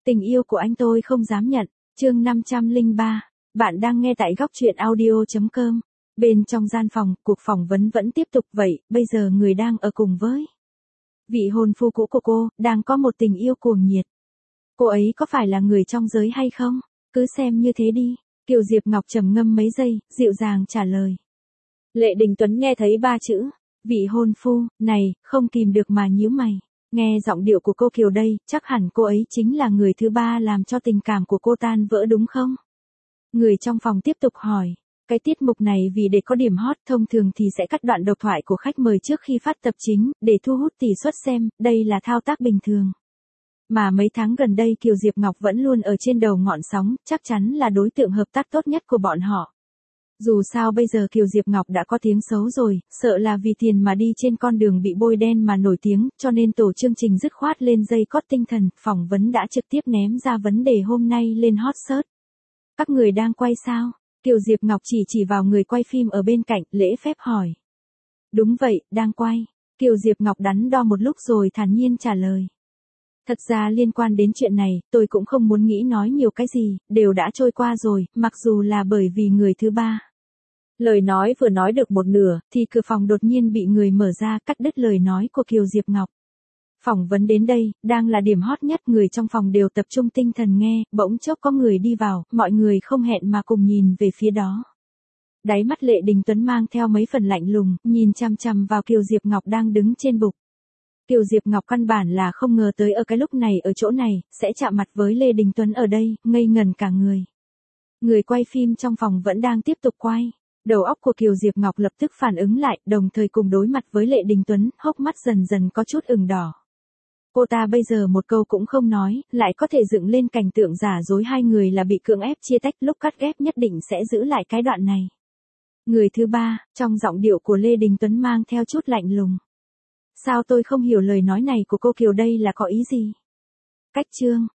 Tình yêu của anh tôi không dám nhận. Chương 503. Bạn đang nghe tại góc truyện audio.com. Bên trong gian phòng, cuộc phỏng vấn vẫn tiếp tục vậy, bây giờ người đang ở cùng với vị hôn phu cũ của cô, đang có một tình yêu cuồng nhiệt. Cô ấy có phải là người trong giới hay không? Cứ xem như thế đi. Kiều Diệp Ngọc trầm ngâm mấy giây, dịu dàng trả lời. Lệ Đình Tuấn nghe thấy ba chữ, vị hôn phu, này, không kìm được mà nhíu mày. Nghe giọng điệu của cô Kiều đây, chắc hẳn cô ấy chính là người thứ ba làm cho tình cảm của cô tan vỡ đúng không? Người trong phòng tiếp tục hỏi. Cái tiết mục này vì để có điểm hot thông thường thì sẽ cắt đoạn độc thoại của khách mời trước khi phát tập chính, để thu hút tỷ suất xem, đây là thao tác bình thường. Mà mấy tháng gần đây Kiều Diệp Ngọc vẫn luôn ở trên đầu ngọn sóng, chắc chắn là đối tượng hợp tác tốt nhất của bọn họ. Dù sao bây giờ Kiều Diệp Ngọc đã có tiếng xấu rồi, sợ là vì tiền mà đi trên con đường bị bôi đen mà nổi tiếng, cho nên tổ chương trình dứt khoát lên dây cót tinh thần, phỏng vấn đã trực tiếp ném ra vấn đề hôm nay lên hot search. Các người đang quay sao? Kiều Diệp Ngọc chỉ vào người quay phim ở bên cạnh, lễ phép hỏi. Đúng vậy, đang quay. Kiều Diệp Ngọc đắn đo một lúc rồi thản nhiên trả lời. Thật ra liên quan đến chuyện này, tôi cũng không muốn nghĩ nói nhiều cái gì, đều đã trôi qua rồi, mặc dù là bởi vì người thứ ba. Lời nói vừa nói được một nửa, thì cửa phòng đột nhiên bị người mở ra cắt đứt lời nói của Kiều Diệp Ngọc. Phỏng vấn đến đây, đang là điểm hot nhất, người trong phòng đều tập trung tinh thần nghe, bỗng chốc có người đi vào, mọi người không hẹn mà cùng nhìn về phía đó. Đáy mắt Lệ Đình Tuấn mang theo mấy phần lạnh lùng, nhìn chằm chằm vào Kiều Diệp Ngọc đang đứng trên bục. Kiều Diệp Ngọc căn bản là không ngờ tới ở cái lúc này ở chỗ này, sẽ chạm mặt với Lê Đình Tuấn ở đây, ngây ngẩn cả người. Người quay phim trong phòng vẫn đang tiếp tục quay. Đầu óc của Kiều Diệp Ngọc lập tức phản ứng lại, đồng thời cùng đối mặt với Lệ Đình Tuấn, hốc mắt dần dần có chút ửng đỏ. Cô ta bây giờ một câu cũng không nói, lại có thể dựng lên cảnh tượng giả dối hai người là bị cưỡng ép chia tách, lúc cắt ghép nhất định sẽ giữ lại cái đoạn này. Người thứ ba, trong giọng điệu của Lê Đình Tuấn mang theo chút lạnh lùng. Sao tôi không hiểu lời nói này của cô Kiều đây là có ý gì? Cách chương,